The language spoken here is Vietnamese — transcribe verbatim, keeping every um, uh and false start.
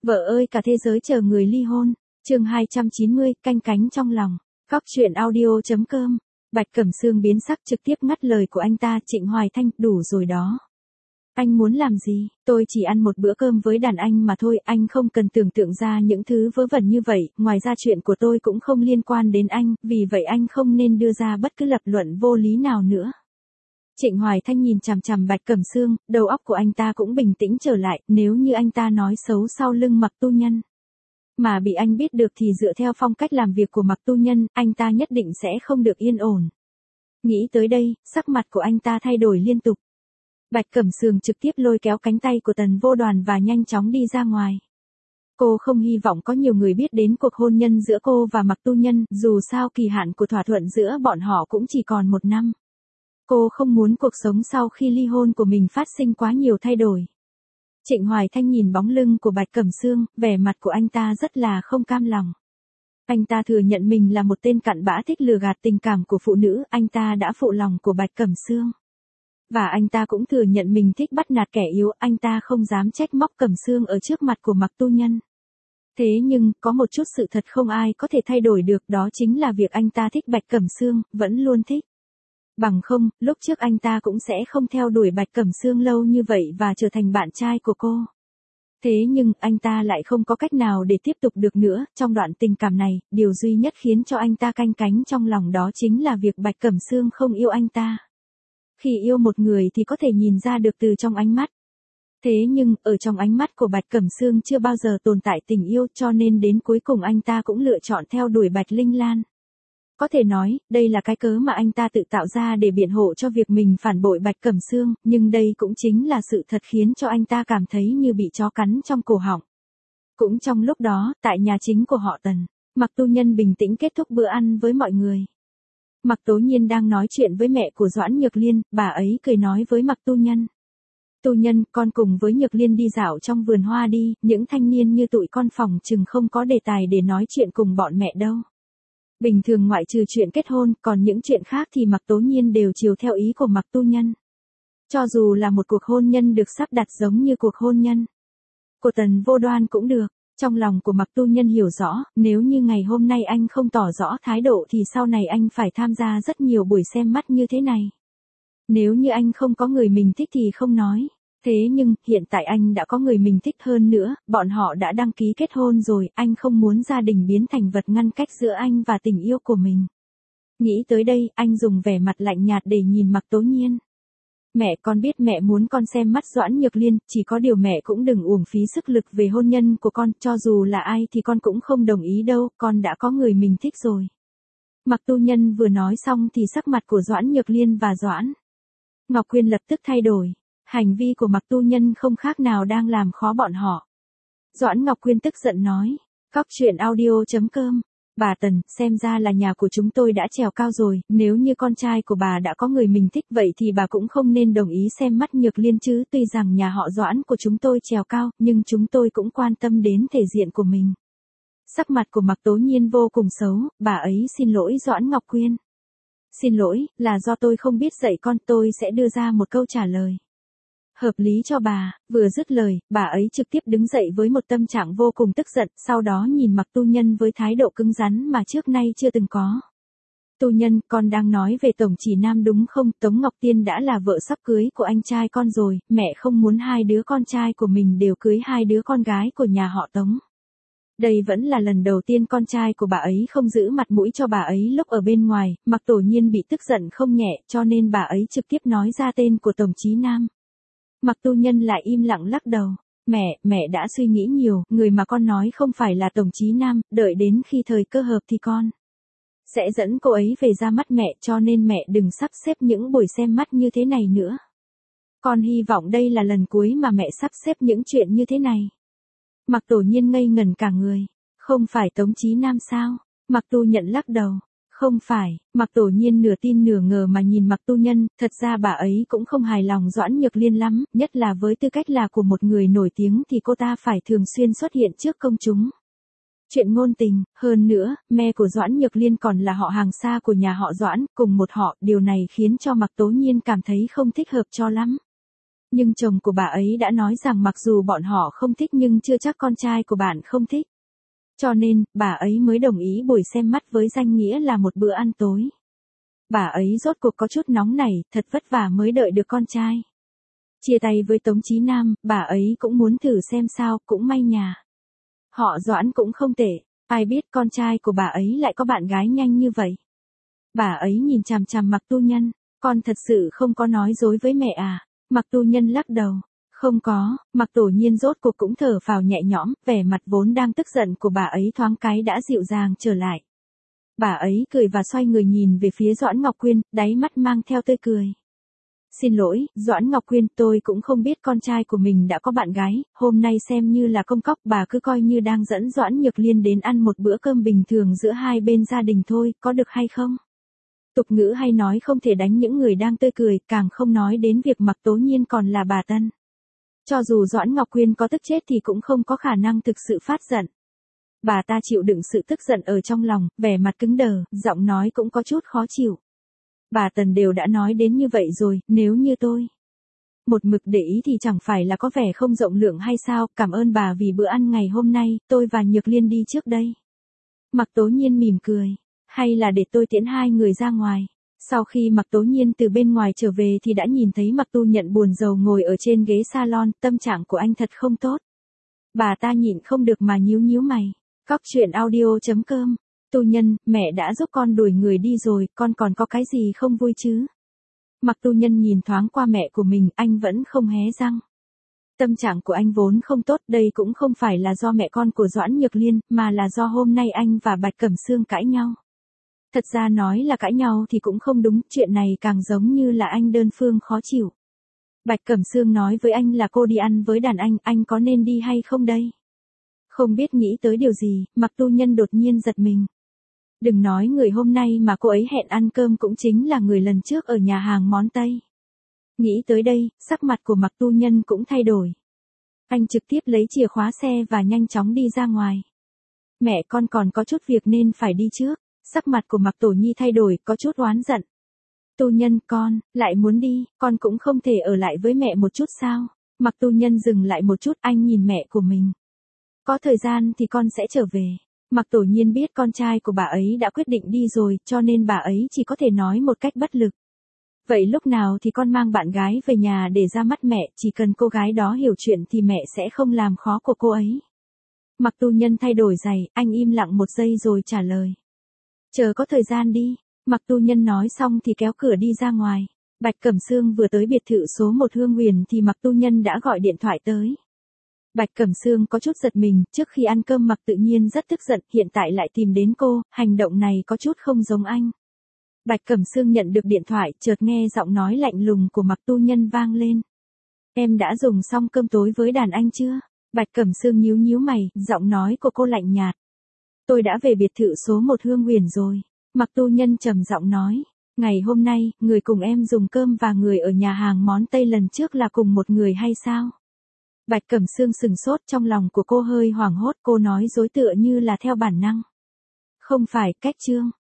Vợ ơi cả thế giới chờ người ly hôn. Chương hai trăm chín mươi, canh cánh trong lòng. Cóc truyện audio.com. Bạch Cẩm Sương biến sắc trực tiếp ngắt lời của anh ta. Trịnh Hoài Thanh, đủ rồi đó. Anh muốn làm gì? Tôi chỉ ăn một bữa cơm với đàn anh mà thôi, anh không cần tưởng tượng ra những thứ vớ vẩn như vậy, ngoài ra chuyện của tôi cũng không liên quan đến anh, vì vậy anh không nên đưa ra bất cứ lập luận vô lý nào nữa. Trịnh Hoài Thanh nhìn chằm chằm Bạch Cẩm Sương, đầu óc của anh ta cũng bình tĩnh trở lại, nếu như anh ta nói xấu sau lưng Mạc Tu Nhân mà bị anh biết được thì dựa theo phong cách làm việc của Mạc Tu Nhân, anh ta nhất định sẽ không được yên ổn. Nghĩ tới đây, sắc mặt của anh ta thay đổi liên tục. Bạch Cẩm Sương trực tiếp lôi kéo cánh tay của Tần Vô Đoàn và nhanh chóng đi ra ngoài. Cô không hy vọng có nhiều người biết đến cuộc hôn nhân giữa cô và Mạc Tu Nhân, dù sao kỳ hạn của thỏa thuận giữa bọn họ cũng chỉ còn một năm. Cô không muốn cuộc sống sau khi ly hôn của mình phát sinh quá nhiều thay đổi. Trịnh Hoài Thanh nhìn bóng lưng của Bạch Cẩm Sương, vẻ mặt của anh ta rất là không cam lòng. Anh ta thừa nhận mình là một tên cặn bã thích lừa gạt tình cảm của phụ nữ, anh ta đã phụ lòng của Bạch Cẩm Sương. Và anh ta cũng thừa nhận mình thích bắt nạt kẻ yếu, anh ta không dám trách móc Cẩm Sương ở trước mặt của Mạc Tu Nhân. Thế nhưng, có một chút sự thật không ai có thể thay đổi được, đó chính là việc anh ta thích Bạch Cẩm Sương, vẫn luôn thích. Bằng không, lúc trước anh ta cũng sẽ không theo đuổi Bạch Cẩm Sương lâu như vậy và trở thành bạn trai của cô. Thế nhưng, anh ta lại không có cách nào để tiếp tục được nữa, trong đoạn tình cảm này, điều duy nhất khiến cho anh ta canh cánh trong lòng đó chính là việc Bạch Cẩm Sương không yêu anh ta. Khi yêu một người thì có thể nhìn ra được từ trong ánh mắt. Thế nhưng, ở trong ánh mắt của Bạch Cẩm Sương chưa bao giờ tồn tại tình yêu, cho nên đến cuối cùng anh ta cũng lựa chọn theo đuổi Bạch Linh Lan. Có thể nói, đây là cái cớ mà anh ta tự tạo ra để biện hộ cho việc mình phản bội Bạch Cẩm Sương, nhưng đây cũng chính là sự thật khiến cho anh ta cảm thấy như bị chó cắn trong cổ họng. Cũng trong lúc đó, tại nhà chính của họ Tần, Mạc Tu Nhân bình tĩnh kết thúc bữa ăn với mọi người. Mạc Tố Nhiên đang nói chuyện với mẹ của Doãn Nhược Liên, bà ấy cười nói với Mạc Tu Nhân. Tu Nhân, con cùng với Nhược Liên đi dạo trong vườn hoa đi, những thanh niên như tụi con phòng chừng không có đề tài để nói chuyện cùng bọn mẹ đâu. Bình thường ngoại trừ chuyện kết hôn, còn những chuyện khác thì Mạc Tố Nhiên đều chiều theo ý của Mạc Tu Nhân. Cho dù là một cuộc hôn nhân được sắp đặt giống như cuộc hôn nhân của Tần Vô Đoan cũng được. Trong lòng của Mạc Tu Nhân hiểu rõ, nếu như ngày hôm nay anh không tỏ rõ thái độ thì sau này anh phải tham gia rất nhiều buổi xem mắt như thế này. Nếu như anh không có người mình thích thì không nói. Thế nhưng, hiện tại anh đã có người mình thích hơn nữa, bọn họ đã đăng ký kết hôn rồi, anh không muốn gia đình biến thành vật ngăn cách giữa anh và tình yêu của mình. Nghĩ tới đây, anh dùng vẻ mặt lạnh nhạt để nhìn Mạc Tố Nhiên. Mẹ, con biết mẹ muốn con xem mắt Doãn Nhược Liên, chỉ có điều mẹ cũng đừng uổng phí sức lực về hôn nhân của con, cho dù là ai thì con cũng không đồng ý đâu, con đã có người mình thích rồi. Mạc Tu Nhân vừa nói xong thì sắc mặt của Doãn Nhược Liên và Doãn Ngọc Quyên lập tức thay đổi. Hành vi của Mạc Tu Nhân không khác nào đang làm khó bọn họ. Doãn Ngọc Quyên tức giận nói, cóc truyện audio.com. Bà Tần, xem ra là nhà của chúng tôi đã trèo cao rồi, nếu như con trai của bà đã có người mình thích vậy thì bà cũng không nên đồng ý xem mắt Nhược Liên chứ, tuy rằng nhà họ Doãn của chúng tôi trèo cao, nhưng chúng tôi cũng quan tâm đến thể diện của mình. Sắc mặt của Mạc Tố Nhiên vô cùng xấu, bà ấy xin lỗi Doãn Ngọc Quyên. Xin lỗi, là do tôi không biết dạy con, tôi sẽ đưa ra một câu trả lời hợp lý cho bà. Vừa dứt lời, bà ấy trực tiếp đứng dậy với một tâm trạng vô cùng tức giận, sau đó nhìn Mạc Tu Nhân với thái độ cứng rắn mà trước nay chưa từng có. Tu Nhân, con đang nói về Tổng Chỉ Nam đúng không? Tống Ngọc Tiên đã là vợ sắp cưới của anh trai con rồi, mẹ không muốn hai đứa con trai của mình đều cưới hai đứa con gái của nhà họ Tống. Đây vẫn là lần đầu tiên con trai của bà ấy không giữ mặt mũi cho bà ấy lúc ở bên ngoài, Mạc Tổ Nhiên bị tức giận không nhẹ, cho nên bà ấy trực tiếp nói ra tên của Tổng Chí Nam. Mạc Tu Nhân lại im lặng lắc đầu. Mẹ, mẹ đã suy nghĩ nhiều, người mà con nói không phải là Tổng Chí Nam, đợi đến khi thời cơ hợp thì con sẽ dẫn cô ấy về ra mắt mẹ, cho nên mẹ đừng sắp xếp những buổi xem mắt như thế này nữa. Con hy vọng đây là lần cuối mà mẹ sắp xếp những chuyện như thế này. Mạc Tổ Nhiên ngây ngẩn cả người. Không phải Tống Chí Nam sao? Mạc Tu Nhận lắc đầu. Không phải. Mạc Tổ Nhiên nửa tin nửa ngờ mà nhìn Mạc Tu Nhân, thật ra bà ấy cũng không hài lòng Doãn Nhược Liên lắm, nhất là với tư cách là của một người nổi tiếng thì cô ta phải thường xuyên xuất hiện trước công chúng. Chuyện ngôn tình, hơn nữa, mẹ của Doãn Nhược Liên còn là họ hàng xa của nhà họ Doãn, cùng một họ, điều này khiến cho Mạc Tố Nhiên cảm thấy không thích hợp cho lắm. Nhưng chồng của bà ấy đã nói rằng mặc dù bọn họ không thích nhưng chưa chắc con trai của bạn không thích. Cho nên, bà ấy mới đồng ý buổi xem mắt với danh nghĩa là một bữa ăn tối. Bà ấy rốt cuộc có chút nóng nảy, thật vất vả mới đợi được con trai. Chia tay với Tống Chí Nam, bà ấy cũng muốn thử xem sao, cũng may nhà. Họ Doãn cũng không tệ, ai biết con trai của bà ấy lại có bạn gái nhanh như vậy. Bà ấy nhìn chằm chằm Mạc Tu Nhân, con thật sự không có nói dối với mẹ à? Mạc Tu Nhân lắc đầu, không có. Mạc Tổ Nhiên rốt cuộc cũng thở phào nhẹ nhõm, vẻ mặt vốn đang tức giận của bà ấy thoáng cái đã dịu dàng trở lại. Bà ấy cười và xoay người nhìn về phía Doãn Ngọc Quyên, đáy mắt mang theo tươi cười. Xin lỗi, Doãn Ngọc Quyên, tôi cũng không biết con trai của mình đã có bạn gái, hôm nay xem như là công cóc, bà cứ coi như đang dẫn Doãn Nhược Liên đến ăn một bữa cơm bình thường giữa hai bên gia đình thôi, có được hay không? Tục ngữ hay nói không thể đánh những người đang tươi cười, càng không nói đến việc Mạc Tố Nhiên còn là bà Tân. Cho dù Doãn Ngọc Quyên có tức chết thì cũng không có khả năng thực sự phát giận. Bà ta chịu đựng sự tức giận ở trong lòng, vẻ mặt cứng đờ, giọng nói cũng có chút khó chịu. Bà Tần đều đã nói đến như vậy rồi, nếu như tôi một mực để ý thì chẳng phải là có vẻ không rộng lượng hay sao, cảm ơn bà vì bữa ăn ngày hôm nay, tôi và Nhược Liên đi trước đây. Mạc Tố Nhiên mỉm cười, hay là để tôi tiễn hai người ra ngoài. Sau khi Mạc Tố Nhiên từ bên ngoài trở về thì đã nhìn thấy Mạc Tu Nhận buồn rầu ngồi ở trên ghế salon, tâm trạng của anh thật không tốt. Bà ta nhịn không được mà nhíu nhíu mày. Cóc truyện audio chấm com. Tu Nhân, mẹ đã giúp con đuổi người đi rồi, con còn có cái gì không vui chứ? Mạc Tu Nhân nhìn thoáng qua mẹ của mình, anh vẫn không hé răng. Tâm trạng của anh vốn không tốt, đây cũng không phải là do mẹ con của Doãn Nhược Liên, mà là do hôm nay anh và Bạch Cẩm Sương cãi nhau. Thật ra nói là cãi nhau thì cũng không đúng, chuyện này càng giống như là anh đơn phương khó chịu. Bạch Cẩm Sương nói với anh là cô đi ăn với đàn anh, anh có nên đi hay không đây? Không biết nghĩ tới điều gì, Mạc Tu Nhân đột nhiên giật mình. Đừng nói người hôm nay mà cô ấy hẹn ăn cơm cũng chính là người lần trước ở nhà hàng món Tây. Nghĩ tới đây, sắc mặt của Mạc Tu Nhân cũng thay đổi. Anh trực tiếp lấy chìa khóa xe và nhanh chóng đi ra ngoài. Mẹ con còn có chút việc nên phải đi trước. Sắc mặt của Mạc Tổ Nhi thay đổi, có chút oán giận. Tu Nhân, con, lại muốn đi, con cũng không thể ở lại với mẹ một chút sao? Mạc Tu Nhân dừng lại một chút, anh nhìn mẹ của mình. Có thời gian thì con sẽ trở về. Mạc Tổ Nhiên biết con trai của bà ấy đã quyết định đi rồi, cho nên bà ấy chỉ có thể nói một cách bất lực. Vậy lúc nào thì con mang bạn gái về nhà để ra mắt mẹ, chỉ cần cô gái đó hiểu chuyện thì mẹ sẽ không làm khó của cô ấy. Mạc Tu Nhân thay đổi giày, anh im lặng một giây rồi trả lời. Chờ có thời gian đi. Mạc Tu Nhân nói xong thì kéo cửa đi ra ngoài. Bạch Cẩm Sương vừa tới biệt thự số một Hương Huyền thì Mạc Tu Nhân đã gọi điện thoại tới. Bạch Cẩm Sương có chút giật mình, trước khi ăn cơm Mạc Tự Nhiên rất tức giận, hiện tại lại tìm đến cô, hành động này có chút không giống anh. Bạch Cẩm Sương nhận được điện thoại, chợt nghe giọng nói lạnh lùng của Mạc Tu Nhân vang lên. Em đã dùng xong cơm tối với đàn anh chưa? Bạch Cẩm Sương nhíu nhíu mày, giọng nói của cô lạnh nhạt. Tôi đã về biệt thự số một Hương Huyền rồi. Mạc Tu Nhân trầm giọng nói. Ngày hôm nay, người cùng em dùng cơm và người ở nhà hàng món Tây lần trước là cùng một người hay sao? Bạch Cẩm Sương sừng sốt, trong lòng của cô hơi hoảng hốt, cô nói dối tựa như là theo bản năng. Không phải, cách chương.